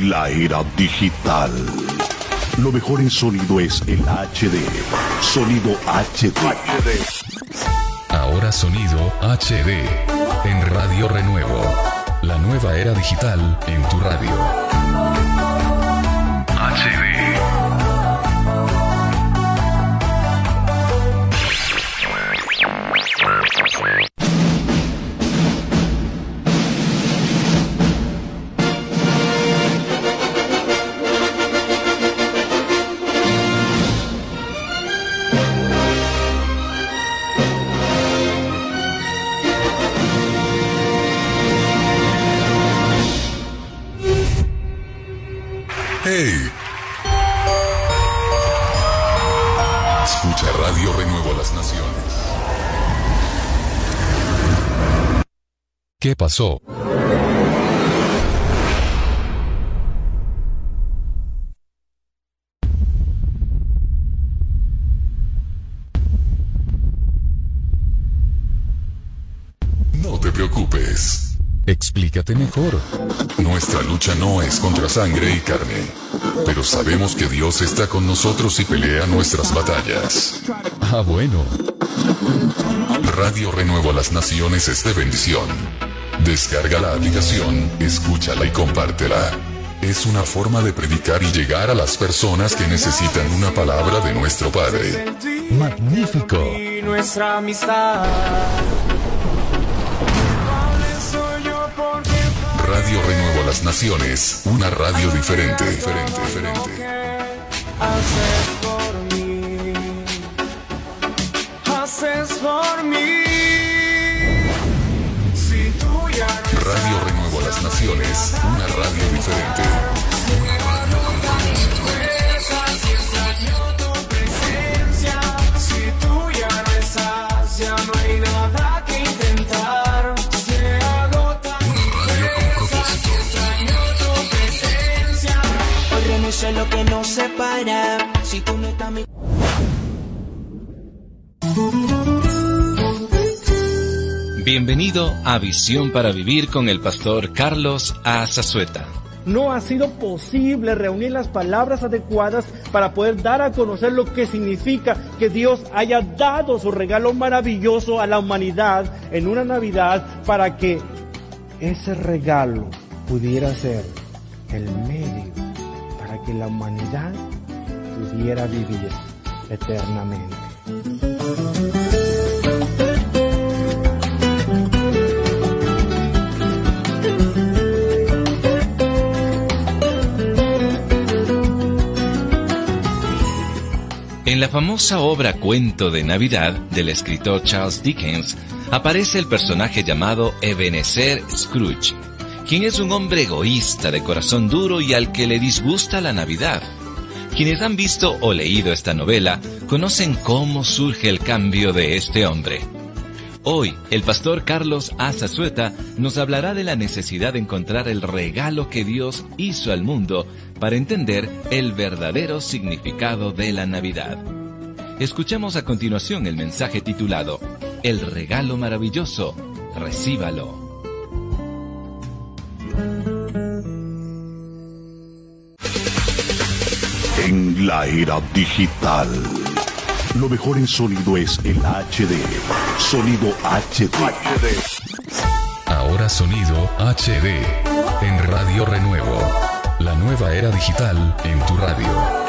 En la era digital, lo mejor en sonido es el HD. Sonido HD. Ahora sonido HD. En Radio Renuevo. La nueva era digital en tu radio. HD. ¡Hey! Escucha Radio Renuevo a las Naciones. ¿Qué pasó? No te preocupes. Explícate mejor. Nuestra lucha no es contra sangre y carne, pero sabemos que Dios está con nosotros y pelea nuestras batallas. Ah, bueno. Radio Renuevo a las Naciones es de bendición. Descarga la aplicación, escúchala y compártela. Es una forma de predicar y llegar a las personas que necesitan una palabra de nuestro Padre. Magnífico. Nuestra amistad. Radio Renuevo a las Naciones, una radio diferente. Haces por mí. Radio Renuevo a las Naciones, una radio diferente. Si tú ya no estás, ya no hay nada que intentar. Se agota. No sé lo que nos separa. Si tú no estás mi... Bienvenido a Visión para Vivir con el pastor Carlos A. Zazueta. No ha sido posible reunir las palabras adecuadas para poder dar a conocer lo que significa que Dios haya dado su regalo maravilloso a la humanidad en una Navidad para que ese regalo pudiera ser el medio para que la humanidad pudiera vivir eternamente. En la famosa obra Cuento de Navidad del escritor Charles Dickens aparece el personaje llamado Ebenezer Scrooge, quien es un hombre egoísta de corazón duro y al que le disgusta la Navidad. Quienes han visto o leído esta novela conocen cómo surge el cambio de este hombre. Hoy, el pastor Carlos A. Zazueta nos hablará de la necesidad de encontrar el regalo que Dios hizo al mundo para entender el verdadero significado de la Navidad. Escuchemos a continuación el mensaje titulado El regalo maravilloso, recíbalo. En la era digital, lo mejor en sonido es el HD. Sonido HD. Ahora sonido HD. En Radio Renuevo. La nueva era digital en tu radio.